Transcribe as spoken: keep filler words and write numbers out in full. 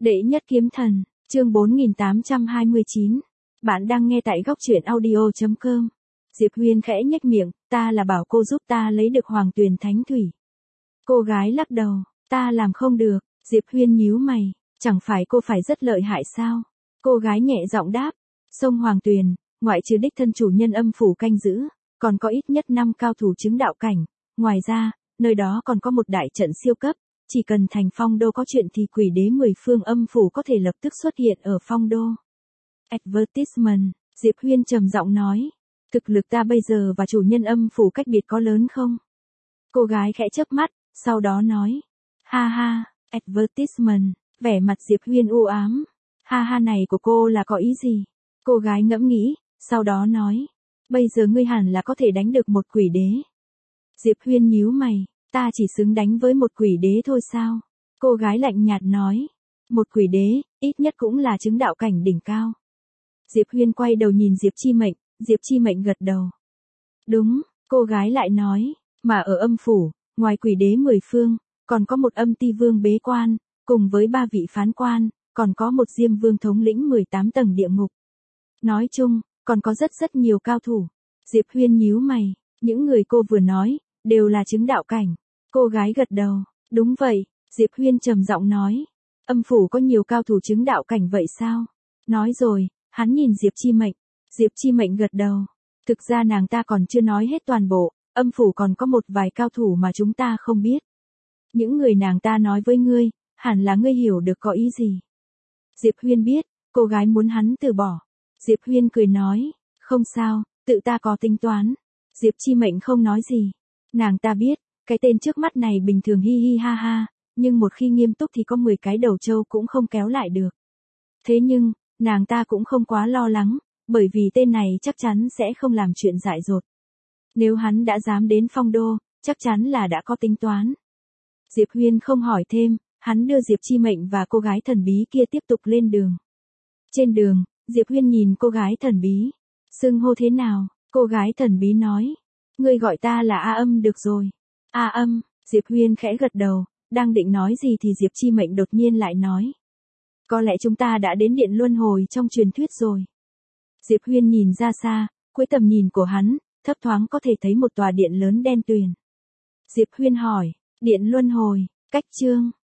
Đệ nhất kiếm thần, chương bốn nghìn tám trăm hai mươi chín. Bạn đang nghe tại góc truyện audio chấm com. Diệp Huyên khẽ nhếch miệng, ta là bảo cô giúp ta lấy được Hoàng Tuyền Thánh Thủy. Cô gái lắc đầu, ta làm không được. Diệp Huyên nhíu mày, chẳng phải cô phải rất lợi hại sao? Cô gái nhẹ giọng đáp, sông Hoàng Tuyền, ngoại trừ đích thân chủ nhân âm phủ canh giữ, còn có ít nhất năm cao thủ chứng đạo cảnh. Ngoài ra, nơi đó còn có một đại trận siêu cấp. Chỉ cần thành phong đô có chuyện thì quỷ đế mười phương âm phủ có thể lập tức xuất hiện ở phong đô. Advertisement, Diệp Huyên trầm giọng nói. Thực lực ta bây giờ và chủ nhân âm phủ cách biệt có lớn không? Cô gái khẽ chớp mắt, sau đó nói. Ha ha, advertisement, vẻ mặt Diệp Huyên u ám. Ha ha này của cô là có ý gì? Cô gái ngẫm nghĩ, sau đó nói. Bây giờ ngươi hẳn là có thể đánh được một quỷ đế. Diệp Huyên nhíu mày. Ta chỉ xứng đánh với một quỷ đế thôi sao? Cô gái lạnh nhạt nói. Một quỷ đế, ít nhất cũng là chứng đạo cảnh đỉnh cao. Diệp Huyên quay đầu nhìn Diệp Chi Mệnh, Diệp Chi Mệnh gật đầu. Đúng, cô gái lại nói, mà ở âm phủ, ngoài quỷ đế mười phương, còn có một âm ti vương bế quan, cùng với ba vị phán quan, còn có một diêm vương thống lĩnh mười tám tầng địa ngục. Nói chung, còn có rất rất nhiều cao thủ. Diệp Huyên nhíu mày, những người cô vừa nói, đều là chứng đạo cảnh. Cô gái gật đầu, đúng vậy, Diệp Huyên trầm giọng nói. Âm phủ có nhiều cao thủ chứng đạo cảnh vậy sao? Nói rồi, hắn nhìn Diệp Chi Mệnh. Diệp Chi Mệnh gật đầu. Thực ra nàng ta còn chưa nói hết toàn bộ, âm phủ còn có một vài cao thủ mà chúng ta không biết. Những người nàng ta nói với ngươi, hẳn là ngươi hiểu được có ý gì. Diệp Huyên biết, cô gái muốn hắn từ bỏ. Diệp Huyên cười nói, không sao, tự ta có tính toán. Diệp Chi Mệnh không nói gì. Nàng ta biết, cái tên trước mắt này bình thường hi hi ha ha, nhưng một khi nghiêm túc thì có mười cái đầu trâu cũng không kéo lại được. Thế nhưng, nàng ta cũng không quá lo lắng, bởi vì tên này chắc chắn sẽ không làm chuyện dại dột. Nếu hắn đã dám đến phong đô, chắc chắn là đã có tính toán. Diệp Huyên không hỏi thêm, hắn đưa Diệp Chi Mệnh và cô gái thần bí kia tiếp tục lên đường. Trên đường, Diệp Huyên nhìn cô gái thần bí. Xưng hô thế nào? Cô gái thần bí nói. Ngươi gọi ta là A Âm được rồi. A Âm, Diệp Huyên khẽ gật đầu, đang định nói gì thì Diệp Chi Mệnh đột nhiên lại nói. Có lẽ chúng ta đã đến điện luân hồi trong truyền thuyết rồi. Diệp Huyên nhìn ra xa, cuối tầm nhìn của hắn, thấp thoáng có thể thấy một tòa điện lớn đen tuyền. Diệp Huyên hỏi, điện luân hồi, cách chương.